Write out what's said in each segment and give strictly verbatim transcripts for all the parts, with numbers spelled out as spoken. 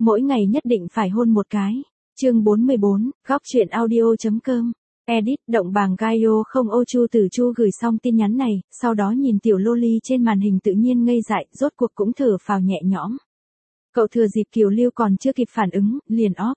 mỗi ngày nhất định phải hôn một cái. Chương bốn mươi bốn, góc truyện audio.com. Edit, động bảng Gaio không ô Chu Tử Chu gửi xong tin nhắn này, sau đó nhìn tiểu loli trên màn hình tự nhiên ngây dại, rốt cuộc cũng thở phào nhẹ nhõm. Cậu thừa dịp Kiều Lưu còn chưa kịp phản ứng, liền off.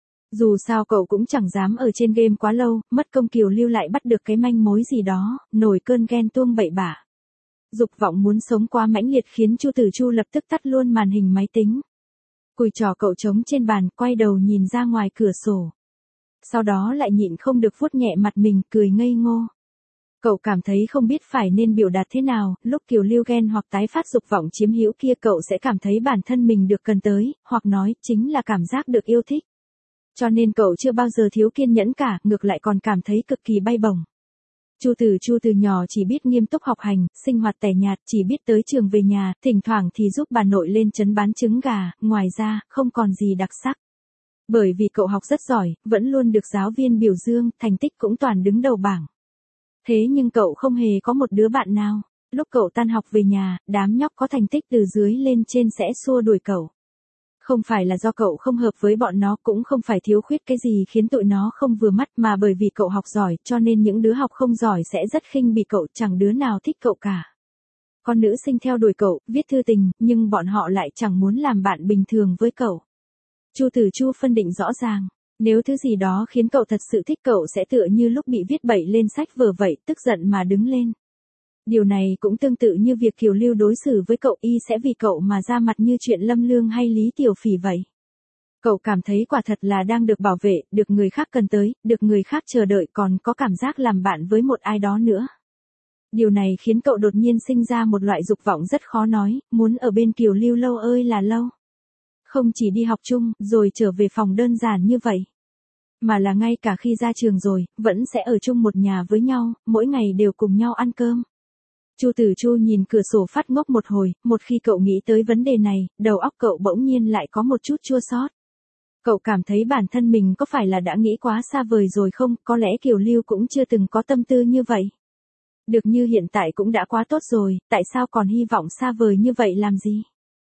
Dù sao cậu cũng chẳng dám ở trên game quá lâu, mất công Kiều Lưu lại bắt được cái manh mối gì đó, nổi cơn ghen tuông bậy bạ. Dục vọng muốn sống quá mãnh liệt khiến Chu Tử Chu lập tức tắt luôn màn hình máy tính. Cùi trò cậu trống trên bàn, quay đầu nhìn ra ngoài cửa sổ. Sau đó lại nhịn không được vuốt nhẹ mặt mình, cười ngây ngô. Cậu cảm thấy không biết phải nên biểu đạt thế nào, lúc Kiều Lưu ghen hoặc tái phát dục vọng chiếm hữu kia cậu sẽ cảm thấy bản thân mình được cần tới, hoặc nói chính là cảm giác được yêu thích. Cho nên cậu chưa bao giờ thiếu kiên nhẫn cả, ngược lại còn cảm thấy cực kỳ bay bổng. Chu Tử Chu từ nhỏ chỉ biết nghiêm túc học hành, sinh hoạt tẻ nhạt, chỉ biết tới trường về nhà, thỉnh thoảng thì giúp bà nội lên trấn bán trứng gà, ngoài ra, không còn gì đặc sắc. Bởi vì cậu học rất giỏi, vẫn luôn được giáo viên biểu dương, thành tích cũng toàn đứng đầu bảng. Thế nhưng cậu không hề có một đứa bạn nào. Lúc cậu tan học về nhà, đám nhóc có thành tích từ dưới lên trên sẽ xua đuổi cậu. Không phải là do cậu không hợp với bọn nó, cũng không phải thiếu khuyết cái gì khiến tụi nó không vừa mắt, mà bởi vì cậu học giỏi, cho nên những đứa học không giỏi sẽ rất khinh bỉ cậu, chẳng đứa nào thích cậu cả. Con nữ sinh theo đuổi cậu, viết thư tình, nhưng bọn họ lại chẳng muốn làm bạn bình thường với cậu. Chu Tử Chu phân định rõ ràng, nếu thứ gì đó khiến cậu thật sự thích cậu sẽ tựa như lúc bị viết bậy lên sách vở vậy, tức giận mà đứng lên. Điều này cũng tương tự như việc Kiều Lưu đối xử với cậu, y sẽ vì cậu mà ra mặt như chuyện Lâm Lương hay Lý Tiểu Phỉ vậy. Cậu cảm thấy quả thật là đang được bảo vệ, được người khác cần tới, được người khác chờ đợi, còn có cảm giác làm bạn với một ai đó nữa. Điều này khiến cậu đột nhiên sinh ra một loại dục vọng rất khó nói, muốn ở bên Kiều Lưu lâu ơi là lâu. Không chỉ đi học chung, rồi trở về phòng đơn giản như vậy. Mà là ngay cả khi ra trường rồi, vẫn sẽ ở chung một nhà với nhau, mỗi ngày đều cùng nhau ăn cơm. Chu Tử Chu nhìn cửa sổ phát ngốc một hồi, một khi cậu nghĩ tới vấn đề này, đầu óc cậu bỗng nhiên lại có một chút chua xót. Cậu cảm thấy bản thân mình có phải là đã nghĩ quá xa vời rồi không, có lẽ Kiều Lưu cũng chưa từng có tâm tư như vậy. Được như hiện tại cũng đã quá tốt rồi, tại sao còn hy vọng xa vời như vậy làm gì?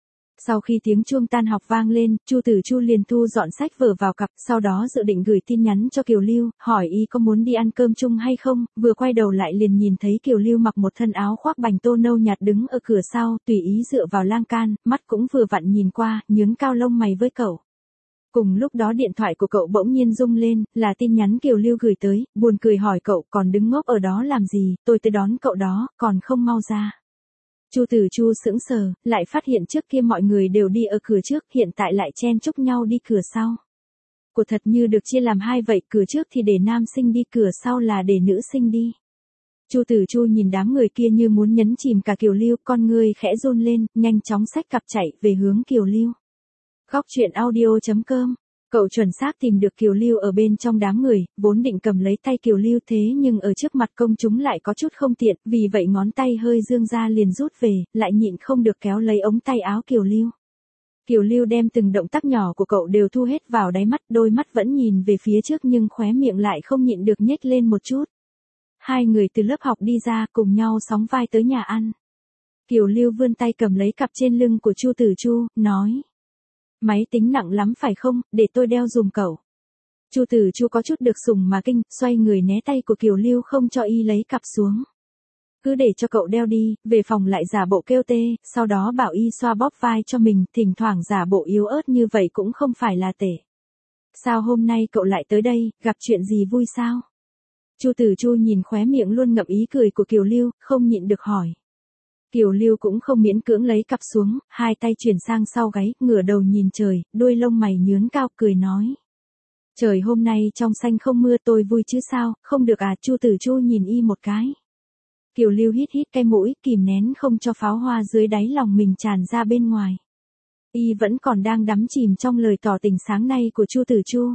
Sau khi tiếng chuông tan học vang lên, Chu Tử Chu liền thu dọn sách vở vào cặp, sau đó dự định gửi tin nhắn cho Kiều Lưu, hỏi y có muốn đi ăn cơm chung hay không, vừa quay đầu lại liền nhìn thấy Kiều Lưu mặc một thân áo khoác bành tô nâu nhạt đứng ở cửa sau, tùy ý dựa vào lan can, mắt cũng vừa vặn nhìn qua, nhướng cao lông mày với cậu. Cùng lúc đó điện thoại của cậu bỗng nhiên rung lên, là tin nhắn Kiều Lưu gửi tới, buồn cười hỏi cậu còn đứng ngốc ở đó làm gì, tôi tới đón cậu đó, còn không mau ra. Chu Tử Chu sững sờ, lại phát hiện trước kia mọi người đều đi ở cửa trước, hiện tại lại chen chúc nhau đi cửa sau. Của thật như được chia làm hai vậy, cửa trước thì để nam sinh đi, cửa sau là để nữ sinh đi. Chu Tử Chu nhìn đám người kia như muốn nhấn chìm cả Kiều Lưu, con người khẽ run lên, nhanh chóng xách cặp chạy về hướng Kiều Lưu. Góc truyện audio.com. Cậu chuẩn xác tìm được Kiều Lưu ở bên trong đám người, vốn định cầm lấy tay Kiều Lưu thế nhưng ở trước mặt công chúng lại có chút không tiện, vì vậy ngón tay hơi dương ra liền rút về, lại nhịn không được kéo lấy ống tay áo Kiều Lưu. Kiều Lưu đem từng động tác nhỏ của cậu đều thu hết vào đáy mắt, đôi mắt vẫn nhìn về phía trước nhưng khóe miệng lại không nhịn được nhếch lên một chút. Hai người từ lớp học đi ra cùng nhau sóng vai tới nhà ăn. Kiều Lưu vươn tay cầm lấy cặp trên lưng của Chu Tử Chu, nói. Máy tính nặng lắm phải không, để tôi đeo dùm cậu. Chu Tử Chu có chút được sủng mà kinh, xoay người né tay của Kiều Lưu không cho y lấy cặp xuống. Cứ để cho cậu đeo đi, về phòng lại giả bộ kêu tê, sau đó bảo y xoa bóp vai cho mình, thỉnh thoảng giả bộ yếu ớt như vậy cũng không phải là tệ. Sao hôm nay cậu lại tới đây, gặp chuyện gì vui sao? Chu Tử Chu nhìn khóe miệng luôn ngậm ý cười của Kiều Lưu, không nhịn được hỏi. Kiều Lưu cũng không miễn cưỡng lấy cặp xuống, hai tay chuyển sang sau gáy, ngửa đầu nhìn trời, đuôi lông mày nhướn cao, cười nói. Trời hôm nay trong xanh không mưa, tôi vui chứ sao, không được à? Chu Tử Chu nhìn y một cái. Kiều Lưu hít hít cái mũi, kìm nén không cho pháo hoa dưới đáy lòng mình tràn ra bên ngoài. Y vẫn còn đang đắm chìm trong lời tỏ tình sáng nay của Chu Tử Chu.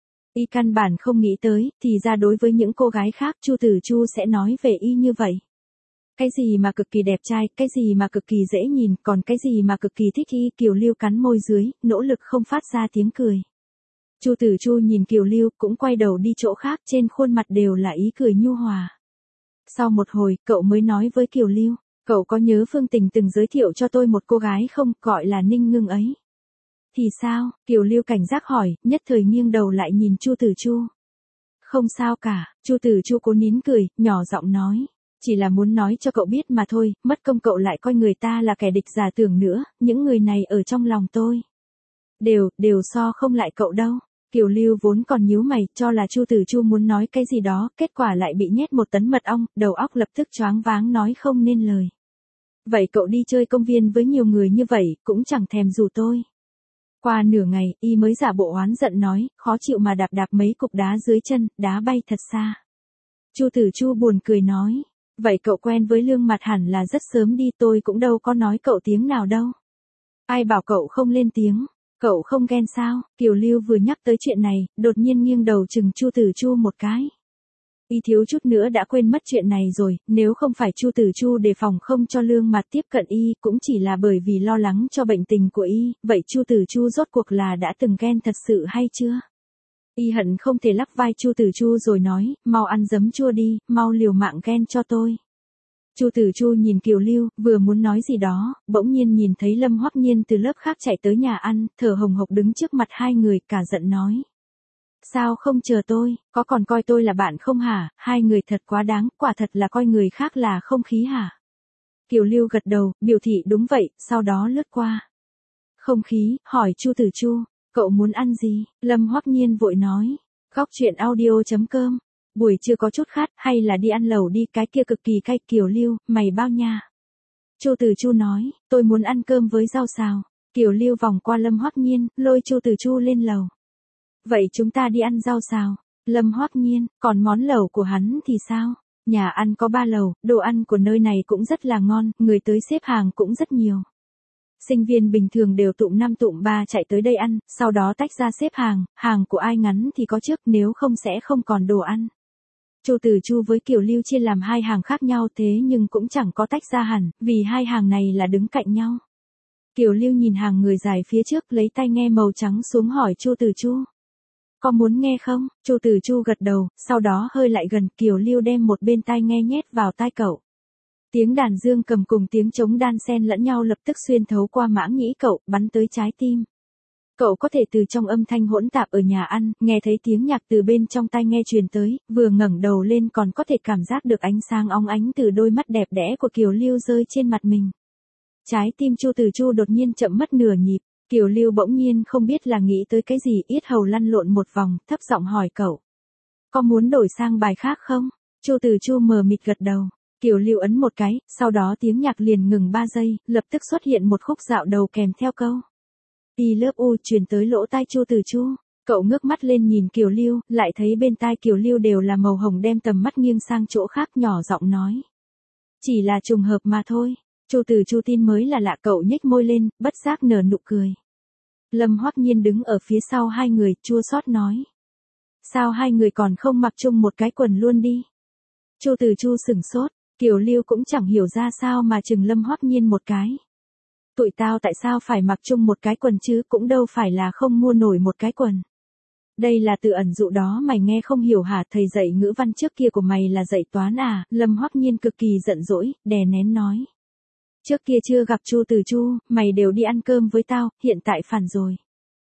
Y căn bản không nghĩ tới, thì ra đối với những cô gái khác Chu Tử Chu sẽ nói về y như vậy. Cái gì mà cực kỳ đẹp trai, cái gì mà cực kỳ dễ nhìn, còn cái gì mà cực kỳ thích y. Kiều Lưu cắn môi dưới, nỗ lực không phát ra tiếng cười. Chu Tử Chu nhìn Kiều Lưu, cũng quay đầu đi chỗ khác, trên khuôn mặt đều là ý cười nhu hòa. Sau một hồi, cậu mới nói với Kiều Lưu, cậu có nhớ Phương Tình từng giới thiệu cho tôi một cô gái không, gọi là Ninh Ngưng ấy. Thì sao? Kiều Lưu cảnh giác hỏi, nhất thời nghiêng đầu lại nhìn Chu Tử Chu. Không sao cả, Chu Tử Chu cố nín cười, nhỏ giọng nói. Chỉ là muốn nói cho cậu biết mà thôi, mất công cậu lại coi người ta là kẻ địch giả tưởng nữa, những người này ở trong lòng tôi. Đều, đều so không lại cậu đâu. Kiều Lưu vốn còn nhíu mày, cho là Chu Tử Chu muốn nói cái gì đó, kết quả lại bị nhét một tấn mật ong, đầu óc lập tức choáng váng nói không nên lời. Vậy cậu đi chơi công viên với nhiều người như vậy, cũng chẳng thèm rủ tôi. Qua nửa ngày, y mới giả bộ oán giận nói, khó chịu mà đạp đạp mấy cục đá dưới chân, đá bay thật xa. Chu Tử Chu buồn cười nói, vậy cậu quen với Lương Mặt hẳn là rất sớm đi, tôi cũng đâu có nói cậu tiếng nào đâu. Ai bảo cậu không lên tiếng, cậu không ghen sao? Kiều Lưu vừa nhắc tới chuyện này, đột nhiên nghiêng đầu chừng Chu Tử Chu một cái. Y thiếu chút nữa đã quên mất chuyện này rồi, nếu không phải Chu Tử Chu đề phòng không cho Lương Mặt tiếp cận y, cũng chỉ là bởi vì lo lắng cho bệnh tình của y, vậy Chu Tử Chu rốt cuộc là đã từng ghen thật sự hay chưa? Y hận không thể lắc vai Chu Tử Chu rồi nói, mau ăn giấm chua đi, mau liều mạng ghen cho tôi. Chu Tử Chu nhìn Kiều Lưu, vừa muốn nói gì đó, bỗng nhiên nhìn thấy Lâm Hoắc Nhiên từ lớp khác chạy tới nhà ăn, thở hồng hộc đứng trước mặt hai người, cả giận nói. Sao không chờ tôi, có còn coi tôi là bạn không hả, hai người thật quá đáng, quả thật là coi người khác là không khí hả? Kiều Lưu gật đầu, biểu thị đúng vậy, sau đó lướt qua. Không khí, hỏi Chu Tử Chu, cậu muốn ăn gì? Lâm Hoắc Nhiên vội nói, góc chuyện audio chấm com. Buổi trưa có chút khát, hay là đi ăn lẩu đi, cái kia cực kỳ cay. Kiều Lưu, mày bao nha? Chu Tử Chu nói, tôi muốn ăn cơm với rau xào. Kiều Lưu vòng qua Lâm Hoắc Nhiên, lôi Chu Tử Chu lên lầu. Vậy chúng ta đi ăn rau xào. Lâm Hoắc Nhiên, còn món lẩu của hắn thì sao? Nhà ăn có ba lầu, đồ ăn của nơi này cũng rất là ngon, người tới xếp hàng cũng rất nhiều. Sinh viên bình thường đều tụm năm tụm ba chạy tới đây ăn, sau đó tách ra xếp hàng, hàng của ai ngắn thì có trước, nếu không sẽ không còn đồ ăn. Chu Tử Chu với Kiều Lưu chia làm hai hàng khác nhau, thế nhưng cũng chẳng có tách ra hẳn, vì hai hàng này là đứng cạnh nhau. Kiều Lưu nhìn hàng người dài phía trước, lấy tai nghe màu trắng xuống hỏi Chu Tử Chu. Có muốn nghe không? Chu Tử Chu gật đầu, sau đó hơi lại gần, Kiều Lưu đem một bên tai nghe nhét vào tai cậu. Tiếng đàn dương cầm cùng tiếng trống đan xen lẫn nhau lập tức xuyên thấu qua mãng nhĩ cậu, bắn tới trái tim. Cậu có thể từ trong âm thanh hỗn tạp ở nhà ăn, nghe thấy tiếng nhạc từ bên trong tai nghe truyền tới, vừa ngẩng đầu lên còn có thể cảm giác được ánh sáng óng ánh từ đôi mắt đẹp đẽ của Kiều Lưu rơi trên mặt mình. Trái tim Chu Tử Chu đột nhiên chậm mất nửa nhịp, Kiều Lưu bỗng nhiên không biết là nghĩ tới cái gì, yết hầu lăn lộn một vòng, thấp giọng hỏi cậu. Có muốn đổi sang bài khác không? Chu Tử Chu mờ mịt gật đầu. Kiều Lưu ấn một cái, sau đó tiếng nhạc liền ngừng ba giây, lập tức xuất hiện một khúc dạo đầu kèm theo câu. I love you truyền tới lỗ tai Chu Tử Chu. Cậu ngước mắt lên nhìn Kiều Lưu, lại thấy bên tai Kiều Lưu đều là màu hồng, đem tầm mắt nghiêng sang chỗ khác, nhỏ giọng nói. Chỉ là trùng hợp mà thôi. Chu Tử Chu tin mới là lạ, cậu nhếch môi lên, bất giác nở nụ cười. Lâm Hoắc Nhiên đứng ở phía sau hai người, chua xót nói. Sao hai người còn không mặc chung một cái quần luôn đi? Chu Tử Chu sửng sốt, Kiều Lưu cũng chẳng hiểu ra sao mà chừng Lâm Hoắc Nhiên một cái. Tụi tao tại sao phải mặc chung một cái quần chứ, cũng đâu phải là không mua nổi một cái quần. Đây là từ ẩn dụ đó mày nghe không hiểu hả? Thầy dạy ngữ văn trước kia của mày là dạy toán à? Lâm Hoắc Nhiên cực kỳ giận dỗi, đè nén nói. Trước kia chưa gặp Chu Tử Chu, mày đều đi ăn cơm với tao, hiện tại phản rồi.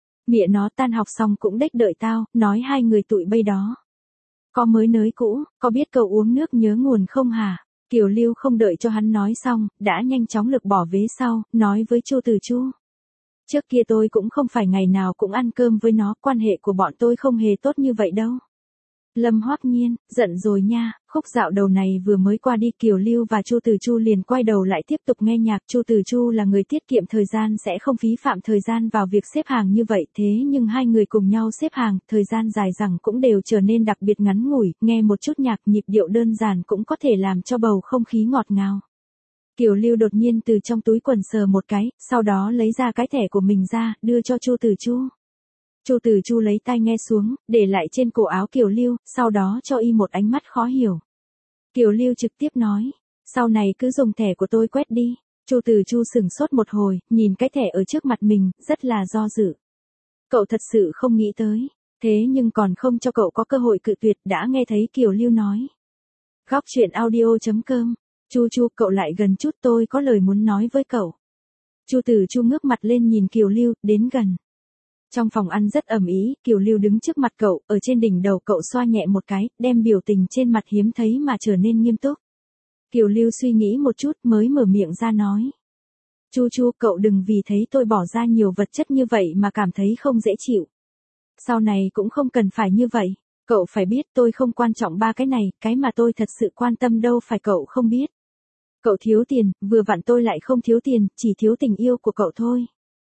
Mẹ nó tan học xong cũng đếch đợi tao, nói hai người tụi bây đó. Có mới nới cũ, có biết cậu uống nước nhớ nguồn không hả? Kiều Lưu không đợi cho hắn nói xong, đã nhanh chóng lực bỏ vế sau, nói với Chu Tử Chu. Trước kia tôi cũng không phải ngày nào cũng ăn cơm với nó, quan hệ của bọn tôi không hề tốt như vậy đâu. Lâm Hoắc Nhiên, giận rồi nha, khúc dạo đầu này vừa mới qua đi, Kiều Lưu và Chu Tử Chu liền quay đầu lại tiếp tục nghe nhạc. Chu Tử Chu là người tiết kiệm thời gian, sẽ không phí phạm thời gian vào việc xếp hàng như vậy, thế nhưng hai người cùng nhau xếp hàng, thời gian dài dẳng cũng đều trở nên đặc biệt ngắn ngủi, nghe một chút nhạc nhịp điệu đơn giản cũng có thể làm cho bầu không khí ngọt ngào. Kiều Lưu đột nhiên từ trong túi quần sờ một cái, sau đó lấy ra cái thẻ của mình ra, đưa cho Chu Tử Chu. Chu Tử Chu lấy tai nghe xuống, để lại trên cổ áo Kiều Lưu, sau đó cho y một ánh mắt khó hiểu. Kiều Lưu trực tiếp nói, sau này cứ dùng thẻ của tôi quét đi. Chu Tử Chu sửng sốt một hồi, nhìn cái thẻ ở trước mặt mình, rất là do dự. Cậu thật sự không nghĩ tới, thế nhưng còn không cho cậu có cơ hội cự tuyệt, đã nghe thấy Kiều Lưu nói. Góc chuyện audio chấm com. Chu Chu, cậu lại gần chút, tôi có lời muốn nói với cậu. Chu Tử Chu ngước mặt lên nhìn Kiều Lưu, đến gần. Trong phòng ăn rất ầm ĩ, Kiều Lưu đứng trước mặt cậu, ở trên đỉnh đầu cậu xoa nhẹ một cái, đem biểu tình trên mặt hiếm thấy mà trở nên nghiêm túc. Kiều Lưu suy nghĩ một chút mới mở miệng ra nói. Chu Chu, cậu đừng vì thấy tôi bỏ ra nhiều vật chất như vậy mà cảm thấy không dễ chịu. Sau này cũng không cần phải như vậy. Cậu phải biết tôi không quan trọng ba cái này, cái mà tôi thật sự quan tâm đâu phải cậu không biết. Cậu thiếu tiền, vừa vặn tôi lại không thiếu tiền, chỉ thiếu tình yêu của cậu thôi.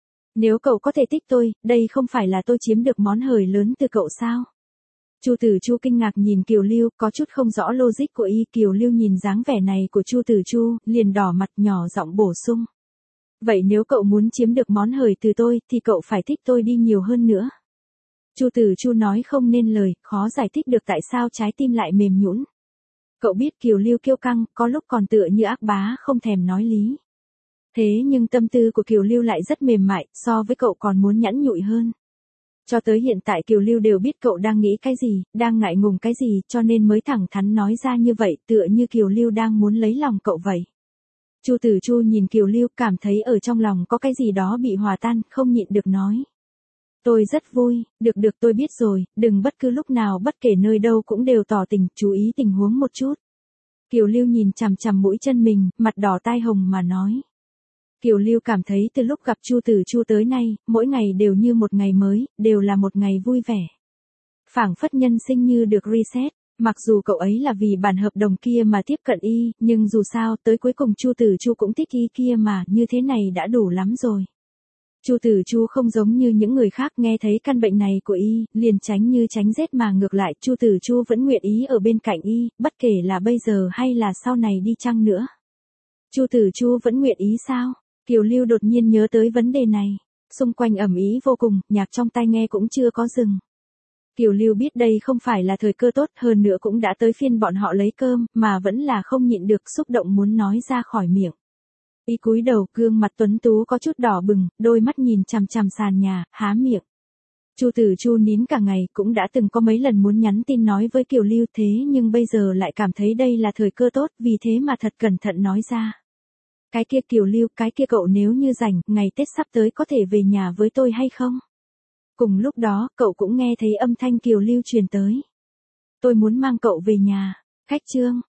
Nếu cậu có thể thích tôi, đây không phải là tôi chiếm được món hời lớn từ cậu sao? Chu Tử Chu kinh ngạc nhìn Kiều Lưu, có chút không rõ logic của y. Kiều Lưu nhìn dáng vẻ này của Chu Tử Chu, liền đỏ mặt nhỏ giọng bổ sung. Vậy nếu cậu muốn chiếm được món hời từ tôi, thì cậu phải thích tôi đi nhiều hơn nữa. Chu Tử Chu nói không nên lời, khó giải thích được tại sao trái tim lại mềm nhũn. Cậu biết Kiều Lưu kiêu căng, có lúc còn tựa như ác bá không thèm nói lý. Thế nhưng tâm tư của Kiều Lưu lại rất mềm mại, so với cậu còn muốn nhẫn nhụi hơn. Cho tới hiện tại Kiều Lưu đều biết cậu đang nghĩ cái gì, đang ngại ngùng cái gì, cho nên mới thẳng thắn nói ra như vậy, tựa như Kiều Lưu đang muốn lấy lòng cậu vậy. Chu Tử Chu nhìn Kiều Lưu, cảm thấy ở trong lòng có cái gì đó bị hòa tan, không nhịn được nói. Tôi rất vui, được được tôi biết rồi, đừng bất cứ lúc nào bất kể nơi đâu cũng đều tỏ tình, chú ý tình huống một chút. Kiều Lưu nhìn chằm chằm mũi chân mình, mặt đỏ tai hồng mà nói. Kiều Lưu cảm thấy từ lúc gặp Chu Tử Chu tới nay, mỗi ngày đều như một ngày mới, đều là một ngày vui vẻ. Phảng phất nhân sinh như được reset, mặc dù cậu ấy là vì bản hợp đồng kia mà tiếp cận y, nhưng dù sao tới cuối cùng Chu Tử Chu cũng thích y kia mà, như thế này đã đủ lắm rồi. Chu Tử Chu không giống như những người khác nghe thấy căn bệnh này của y, liền tránh như tránh rét mà ngược lại Chu Tử Chu vẫn nguyện ý ở bên cạnh y, bất kể là bây giờ hay là sau này đi chăng nữa. Chu Tử Chu vẫn nguyện ý sao? Kiều Lưu đột nhiên nhớ tới vấn đề này. Xung quanh ầm ĩ vô cùng, nhạc trong tai nghe cũng chưa có dừng. Kiều Lưu biết đây không phải là thời cơ tốt, hơn nữa cũng đã tới phiên bọn họ lấy cơm, mà vẫn là không nhịn được xúc động muốn nói ra khỏi miệng. Y cúi đầu, gương mặt tuấn tú có chút đỏ bừng, đôi mắt nhìn chằm chằm sàn nhà, há miệng. Chu Tử Chu nín cả ngày, cũng đã từng có mấy lần muốn nhắn tin nói với Kiều Lưu, thế nhưng bây giờ lại cảm thấy đây là thời cơ tốt, vì thế mà thật cẩn thận nói ra. Cái kia Kiều Lưu, cái kia cậu nếu như rảnh, ngày Tết sắp tới có thể về nhà với tôi hay không? Cùng lúc đó, cậu cũng nghe thấy âm thanh Kiều Lưu truyền tới. Tôi muốn mang cậu về nhà. Khách trương,